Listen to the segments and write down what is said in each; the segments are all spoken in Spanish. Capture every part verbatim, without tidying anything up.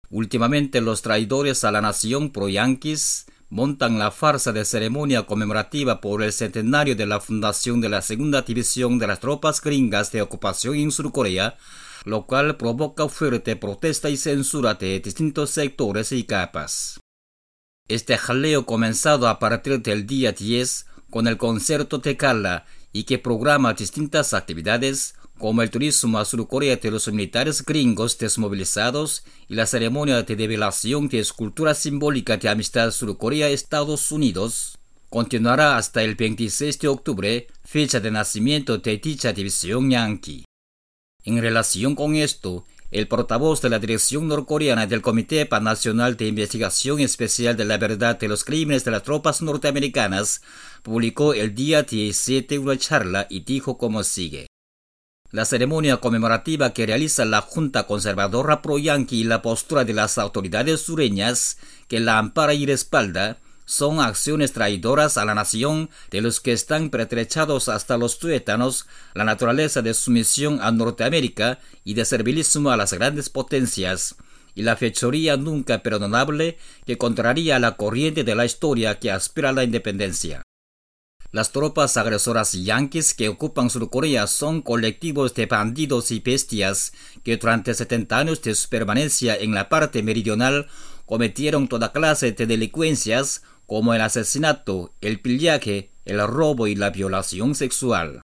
Últimamente los traidores a la nación pro-yanquis montan la farsa de ceremonia conmemorativa por el centenario de la fundación de la segunda división de las tropas gringas de ocupación en Surcorea, lo cual provoca fuerte protesta y censura de distintos sectores y capas. Este jaleo comenzado a partir del día diez con el concierto de gala y que programa distintas actividades como el turismo a Surcorea de los militares gringos desmovilizados y la ceremonia de develación de escultura simbólica de amistad Surcorea-Estados Unidos, continuará hasta el veintiséis de octubre, fecha de nacimiento de dicha división yanqui. En relación con esto, el portavoz de la dirección norcoreana del Comité Pannacional de Investigación Especial de la Verdad de los Crímenes de las Tropas Norteamericanas publicó el día diecisiete una charla y dijo como sigue. La ceremonia conmemorativa que realiza la Junta Conservadora pro-yanqui y la postura de las autoridades sureñas que la ampara y respalda son acciones traidoras a la nación de los que están pertrechados hasta los tuétanos la naturaleza de sumisión a Norteamérica y de servilismo a las grandes potencias, y la fechoría nunca perdonable que contraría a la corriente de la historia que aspira a la independencia. Las tropas agresoras yanquis que ocupan Surcorea son colectivos de bandidos y bestias que durante setenta años de su permanencia en la parte meridional cometieron toda clase de delincuencias como el asesinato, el pillaje, el robo y la violación sexual.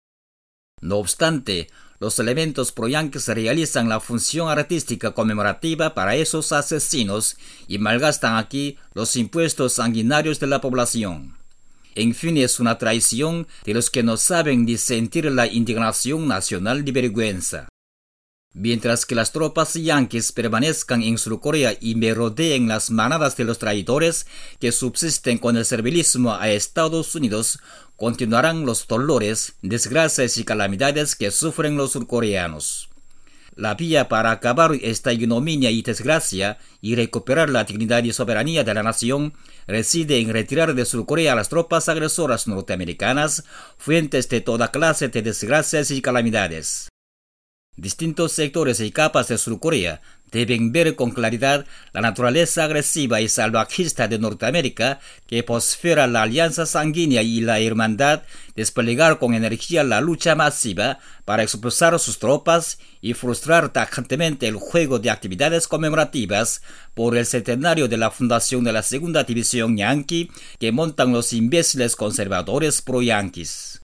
No obstante, los elementos pro-yanquis realizan la función artística conmemorativa para esos asesinos y malgastan aquí los impuestos sanguinarios de la población. En fin, es una traición de los que no saben ni sentir la indignación nacional de vergüenza. Mientras que las tropas yanquis permanezcan en Surcorea y merodeen las manadas de los traidores que subsisten con el servilismo a Estados Unidos, continuarán los dolores, desgracias y calamidades que sufren los surcoreanos. La vía para acabar esta ignominia y desgracia y recuperar la dignidad y soberanía de la nación reside en retirar de Surcorea a las tropas agresoras norteamericanas, fuentes de toda clase de desgracias y calamidades. Distintos sectores y capas de Surcorea deben ver con claridad la naturaleza agresiva y salvajista de Norteamérica que posfera la alianza sanguínea y la hermandad, desplegar con energía la lucha masiva para expulsar sus tropas y frustrar tajantemente el juego de actividades conmemorativas por el centenario de la fundación de la segunda división yanqui que montan los imbéciles conservadores pro-yanquis.